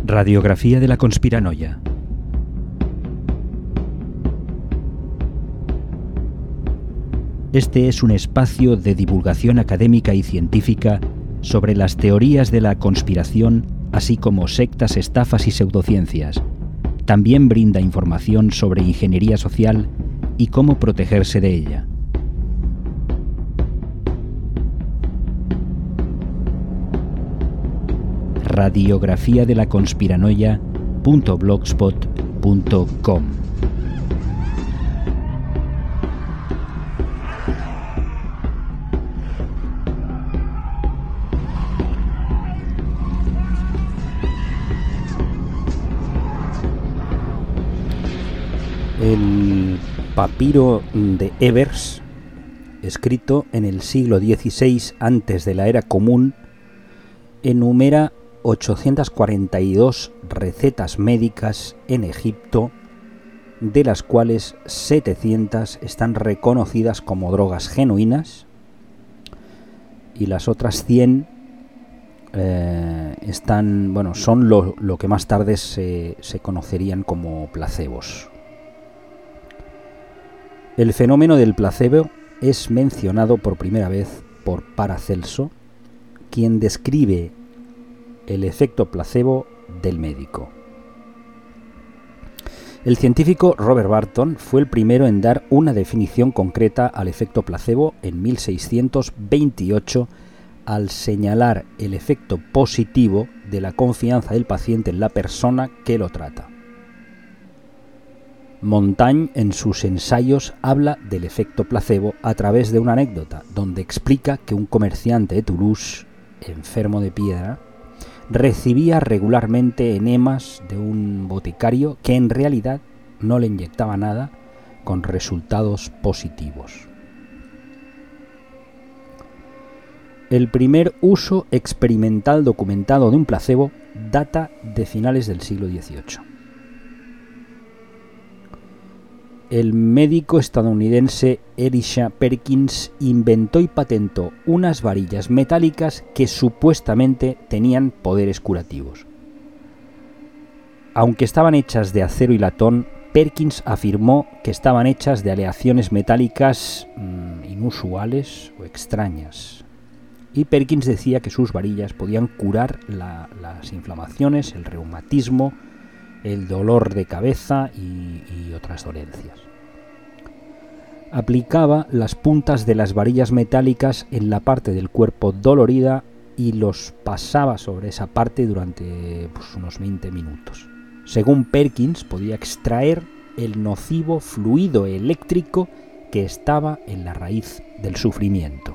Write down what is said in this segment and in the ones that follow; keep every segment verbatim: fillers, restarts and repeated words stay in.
Radiografía de la conspiranoia. Este es un espacio de divulgación académica y científica sobre las teorías de la conspiración, así como sectas, estafas y pseudociencias. También brinda información sobre ingeniería social y cómo protegerse de ella. Radiografía de la conspiranoia punto blogspot punto com. El papiro de Ebers, escrito en el siglo dieciséis antes de la era común, enumera ochocientas cuarenta y dos recetas médicas en Egipto, de las cuales setecientas están reconocidas como drogas genuinas y las otras cien eh, están, bueno, son lo, lo que más tarde se, se conocerían como placebos. El fenómeno del placebo es mencionado por primera vez por Paracelso, quien describe el efecto placebo del médico. El científico Robert Barton fue el primero en dar una definición concreta al efecto placebo en mil seiscientos veintiocho al señalar el efecto positivo de la confianza del paciente en la persona que lo trata. Montaigne, en sus ensayos, habla del efecto placebo a través de una anécdota, donde explica que un comerciante de Toulouse, enfermo de piedra, recibía regularmente enemas de un boticario que en realidad no le inyectaba nada, con resultados positivos. El primer uso experimental documentado de un placebo data de finales del siglo dieciocho. El médico estadounidense Elisha Perkins inventó y patentó unas varillas metálicas que supuestamente tenían poderes curativos. Aunque estaban hechas de acero y latón, Perkins afirmó que estaban hechas de aleaciones metálicas mmm, inusuales o extrañas. Y Perkins decía que sus varillas podían curar la, las inflamaciones, el reumatismo, el dolor de cabeza y, y otras dolencias. Aplicaba las puntas de las varillas metálicas en la parte del cuerpo dolorida y los pasaba sobre esa parte durante pues, unos veinte minutos. Según Perkins, podía extraer el nocivo fluido eléctrico que estaba en la raíz del sufrimiento.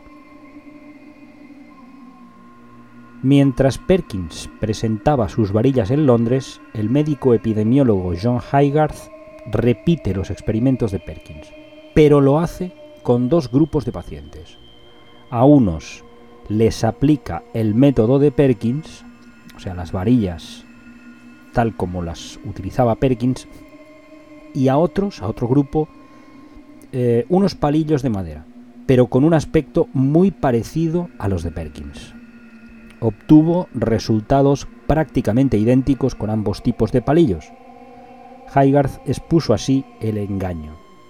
Mientras Perkins presentaba sus varillas en Londres, el médico epidemiólogo John Haygarth repite los experimentos de Perkins, pero lo hace con dos grupos de pacientes. A unos les aplica el método de Perkins, o sea, las varillas tal como las utilizaba Perkins, y a otros, a otro grupo, eh, unos palillos de madera, pero con un aspecto muy parecido a los de Perkins. Obtuvo resultados prácticamente idénticos con ambos tipos de palillos. Haygarth expuso así el engaño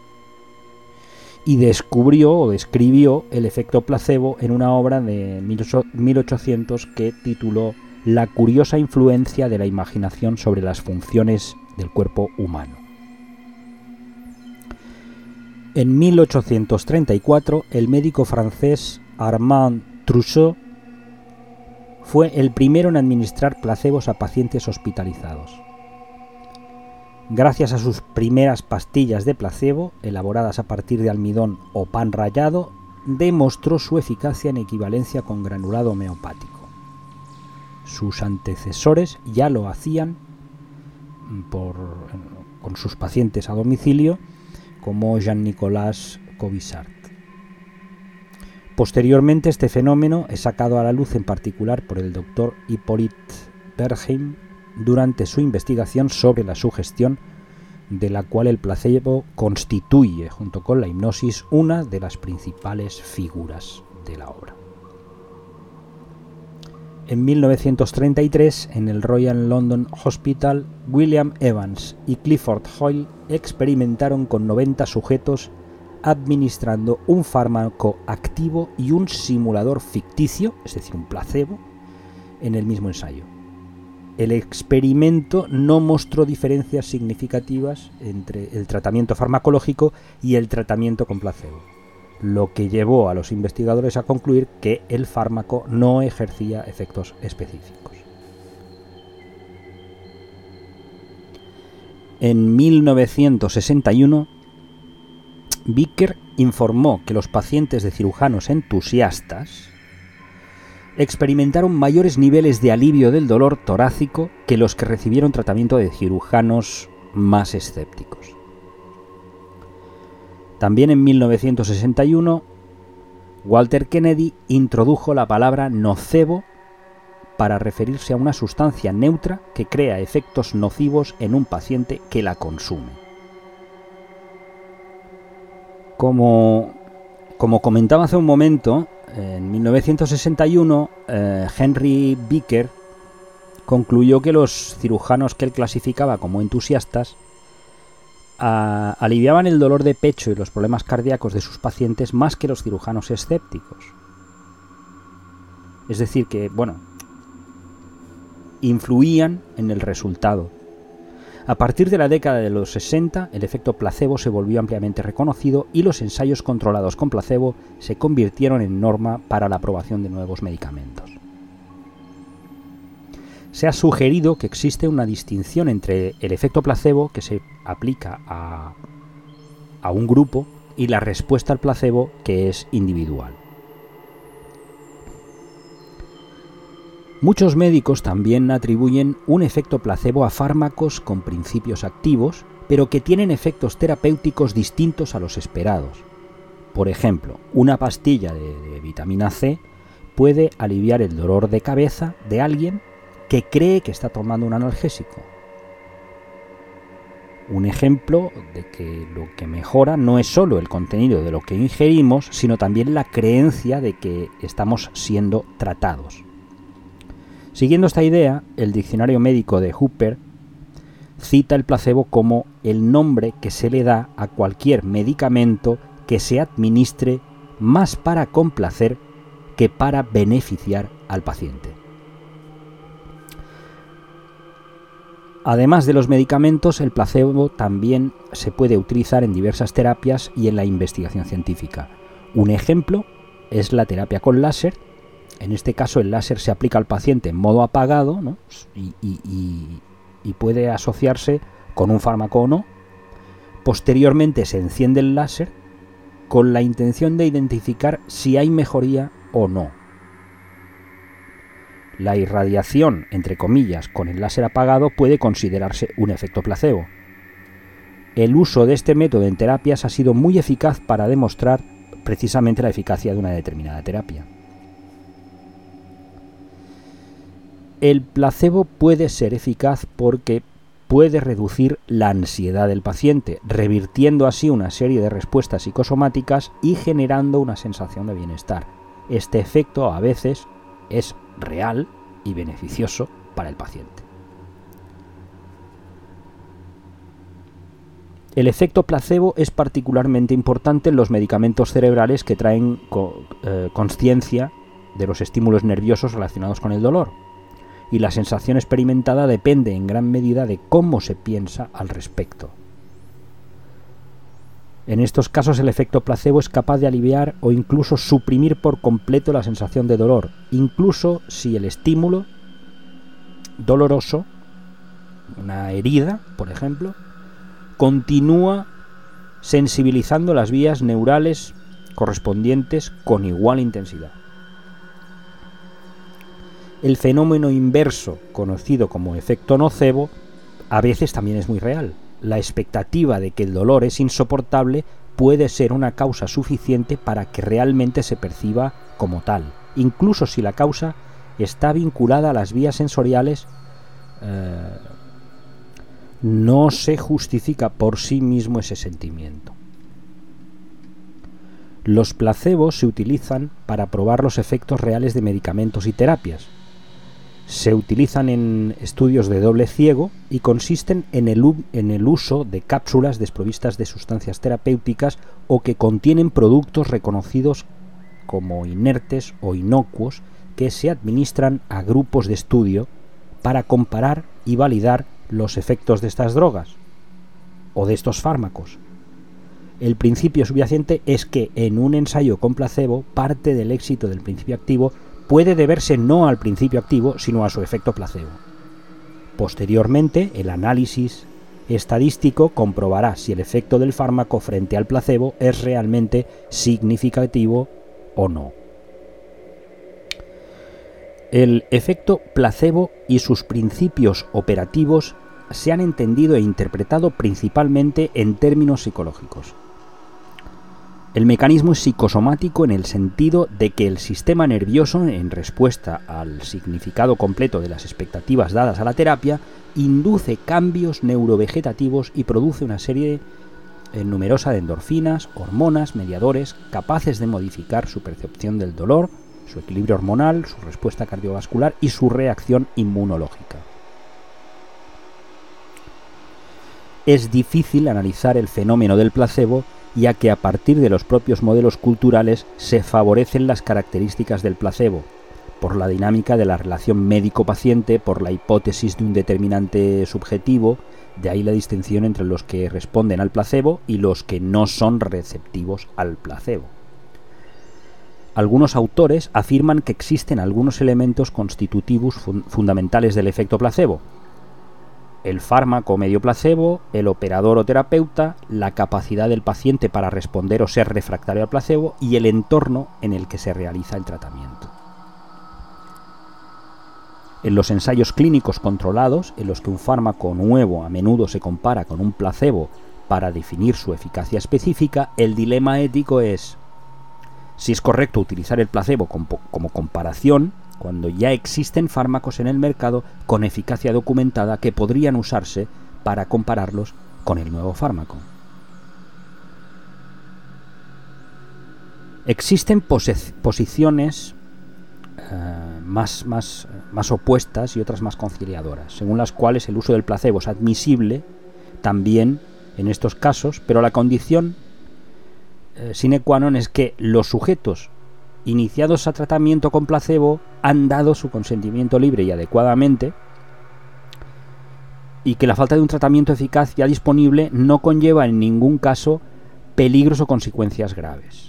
y descubrió o describió el efecto placebo en una obra de mil ochocientos que tituló La curiosa influencia de la imaginación sobre las funciones del cuerpo humano. En mil ochocientos treinta y cuatro, el médico francés Armand Trousseau fue el primero en administrar placebos a pacientes hospitalizados. Gracias a sus primeras pastillas de placebo, elaboradas a partir de almidón o pan rallado, demostró su eficacia en equivalencia con granulado homeopático. Sus antecesores ya lo hacían por, con sus pacientes a domicilio, como Jean-Nicolas Commissaert. Posteriormente, este fenómeno es sacado a la luz en particular por el doctor Hippolyte Bernheim durante su investigación sobre la sugestión, de la cual el placebo constituye, junto con la hipnosis, una de las principales figuras de la obra. En mil novecientos treinta y tres, en el Royal London Hospital, William Evans y Clifford Hoyle experimentaron con noventa sujetos administrando un fármaco activo y un simulador ficticio, es decir, un placebo, en el mismo ensayo. El experimento no mostró diferencias significativas entre el tratamiento farmacológico y el tratamiento con placebo, lo que llevó a los investigadores a concluir que el fármaco no ejercía efectos específicos. En mil novecientos sesenta y uno, Vicker informó que los pacientes de cirujanos entusiastas experimentaron mayores niveles de alivio del dolor torácico que los que recibieron tratamiento de cirujanos más escépticos. También en mil novecientos sesenta y uno, Walter Kennedy introdujo la palabra nocebo para referirse a una sustancia neutra que crea efectos nocivos en un paciente que la consume. Como, como comentaba hace un momento, en mil novecientos sesenta y uno, eh, Henry Vicker concluyó que los cirujanos que él clasificaba como entusiastas a, aliviaban el dolor de pecho y los problemas cardíacos de sus pacientes más que los cirujanos escépticos. Es decir, que, bueno, influían en el resultado. A partir de la década de los sesenta, el efecto placebo se volvió ampliamente reconocido y los ensayos controlados con placebo se convirtieron en norma para la aprobación de nuevos medicamentos. Se ha sugerido que existe una distinción entre el efecto placebo, que se aplica a, a un grupo, y la respuesta al placebo, que es individual. Muchos médicos también atribuyen un efecto placebo a fármacos con principios activos, pero que tienen efectos terapéuticos distintos a los esperados. Por ejemplo, una pastilla de, de vitamina C puede aliviar el dolor de cabeza de alguien que cree que está tomando un analgésico. Un ejemplo de que lo que mejora no es solo el contenido de lo que ingerimos, sino también la creencia de que estamos siendo tratados. Siguiendo esta idea, el diccionario médico de Hooper cita el placebo como el nombre que se le da a cualquier medicamento que se administre más para complacer que para beneficiar al paciente. Además de los medicamentos, el placebo también se puede utilizar en diversas terapias y en la investigación científica. Un ejemplo es la terapia con láser. En este caso, el láser se aplica al paciente en modo apagado, ¿no? y, y, y, y puede asociarse con un fármaco o no. Posteriormente se enciende el láser con la intención de identificar si hay mejoría o no. La irradiación, entre comillas, con el láser apagado puede considerarse un efecto placebo. El uso de este método en terapias ha sido muy eficaz para demostrar precisamente la eficacia de una determinada terapia. El placebo puede ser eficaz porque puede reducir la ansiedad del paciente, revirtiendo así una serie de respuestas psicosomáticas y generando una sensación de bienestar. Este efecto a veces es real y beneficioso para el paciente. El efecto placebo es particularmente importante en los medicamentos cerebrales que traen co- eh, consciencia de los estímulos nerviosos relacionados con el dolor. Y la sensación experimentada depende en gran medida de cómo se piensa al respecto. En estos casos, el efecto placebo es capaz de aliviar o incluso suprimir por completo la sensación de dolor, incluso si el estímulo doloroso, una herida, por ejemplo, continúa sensibilizando las vías neurales correspondientes con igual intensidad. El fenómeno inverso, conocido como efecto nocebo, a veces también es muy real. La expectativa de que el dolor es insoportable puede ser una causa suficiente para que realmente se perciba como tal, incluso si la causa está vinculada a las vías sensoriales. Eh, no se justifica por sí mismo ese sentimiento. Los placebos se utilizan para probar los efectos reales de medicamentos y terapias. Se utilizan en estudios de doble ciego y consisten en el, en el uso de cápsulas desprovistas de sustancias terapéuticas o que contienen productos reconocidos como inertes o inocuos que se administran a grupos de estudio para comparar y validar los efectos de estas drogas o de estos fármacos. El principio subyacente es que en un ensayo con placebo parte del éxito del principio activo puede deberse no al principio activo, sino a su efecto placebo. Posteriormente, el análisis estadístico comprobará si el efecto del fármaco frente al placebo es realmente significativo o no. El efecto placebo y sus principios operativos se han entendido e interpretado principalmente en términos psicológicos. El mecanismo es psicosomático en el sentido de que el sistema nervioso, en respuesta al significado completo de las expectativas dadas a la terapia, induce cambios neurovegetativos y produce una serie eh, numerosa de endorfinas, hormonas, mediadores, capaces de modificar su percepción del dolor, su equilibrio hormonal, su respuesta cardiovascular y su reacción inmunológica. Es difícil analizar el fenómeno del placebo, ya que a partir de los propios modelos culturales se favorecen las características del placebo, por la dinámica de la relación médico-paciente, por la hipótesis de un determinante subjetivo, de ahí la distinción entre los que responden al placebo y los que no son receptivos al placebo. Algunos autores afirman que existen algunos elementos constitutivos fun- fundamentales del efecto placebo: el fármaco medio placebo, el operador o terapeuta, la capacidad del paciente para responder o ser refractario al placebo y el entorno en el que se realiza el tratamiento. En los ensayos clínicos controlados, en los que un fármaco nuevo a menudo se compara con un placebo para definir su eficacia específica, el dilema ético es si es correcto utilizar el placebo como, como comparación cuando ya existen fármacos en el mercado con eficacia documentada que podrían usarse para compararlos con el nuevo fármaco. Existen pos- posiciones eh, más, más, más opuestas y otras más conciliadoras, según las cuales el uso del placebo es admisible también en estos casos, pero la condición eh, sine qua non es que los sujetos iniciados a tratamiento con placebo han dado su consentimiento libre y adecuadamente, y que la falta de un tratamiento eficaz ya disponible no conlleva en ningún caso peligros o consecuencias graves.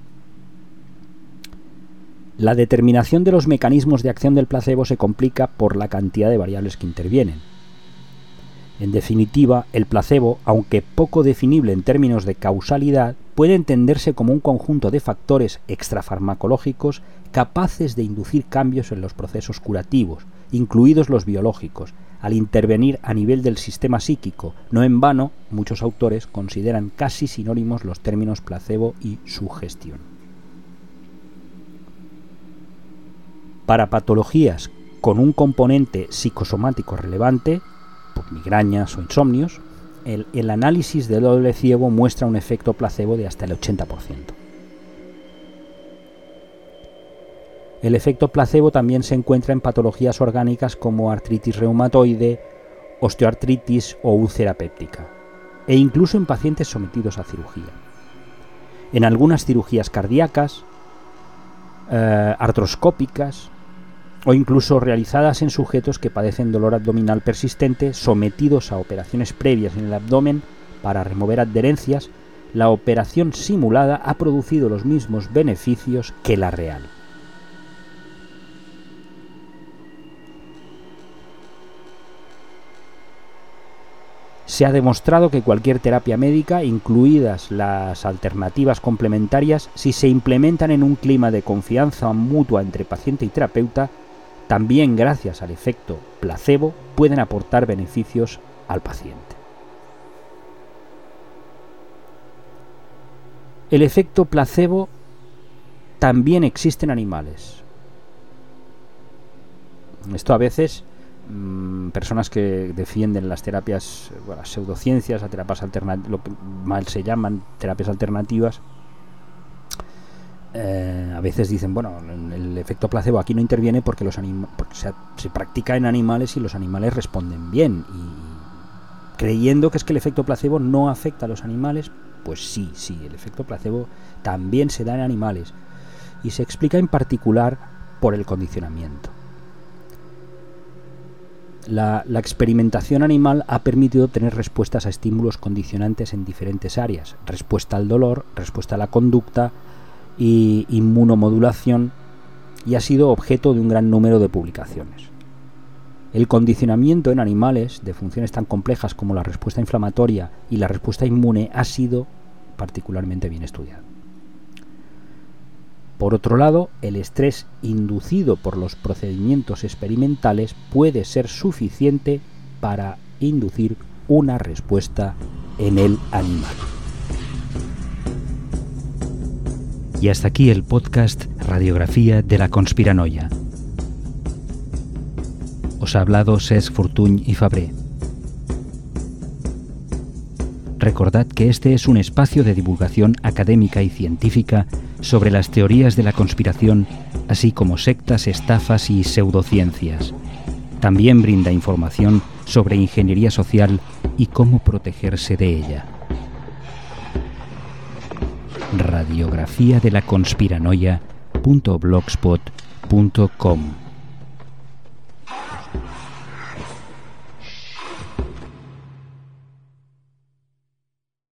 La determinación de los mecanismos de acción del placebo se complica por la cantidad de variables que intervienen. En definitiva, el placebo, aunque poco definible en términos de causalidad, puede entenderse como un conjunto de factores extrafarmacológicos capaces de inducir cambios en los procesos curativos, incluidos los biológicos, al intervenir a nivel del sistema psíquico. No en vano, muchos autores consideran casi sinónimos los términos placebo y sugestión. Para patologías con un componente psicosomático relevante, por migrañas o insomnios, el, el análisis de doble ciego muestra un efecto placebo de hasta el ochenta por ciento. El efecto placebo también se encuentra en patologías orgánicas como artritis reumatoide, osteoartritis o úlcera péptica, e incluso en pacientes sometidos a cirugía. En algunas cirugías cardíacas, eh, artroscópicas, o incluso realizadas en sujetos que padecen dolor abdominal persistente sometidos a operaciones previas en el abdomen para remover adherencias, la operación simulada ha producido los mismos beneficios que la real. Se ha demostrado que cualquier terapia médica, incluidas las alternativas complementarias, si se implementan en un clima de confianza mutua entre paciente y terapeuta, también gracias al efecto placebo, pueden aportar beneficios al paciente. El efecto placebo también existe en animales. Esto a veces, mmm, personas que defienden las terapias, bueno, las pseudociencias, las terapias alternativas, lo que mal se llaman terapias alternativas, eh, a veces dicen, bueno, el efecto placebo aquí no interviene porque, los anima- porque se, se practica en animales y los animales responden bien. Y creyendo que es que el efecto placebo no afecta a los animales, pues sí, sí, el efecto placebo también se da en animales. Y se explica en particular por el condicionamiento. La, la experimentación animal ha permitido tener respuestas a estímulos condicionantes en diferentes áreas: respuesta al dolor, respuesta a la conducta y inmunomodulación, y ha sido objeto de un gran número de publicaciones. El condicionamiento en animales de funciones tan complejas como la respuesta inflamatoria y la respuesta inmune ha sido particularmente bien estudiado. Por otro lado, el estrés inducido por los procedimientos experimentales puede ser suficiente para inducir una respuesta en el animal. Y hasta aquí el podcast Radiografía de la Conspiranoia. Os ha hablado Cesc Fortuny y Fabré. Recordad que este es un espacio de divulgación académica y científica sobre las teorías de la conspiración, así como sectas, estafas y pseudociencias. También brinda información sobre ingeniería social y cómo protegerse de ella. Radiografía de la conspiranoia punto blogspot punto com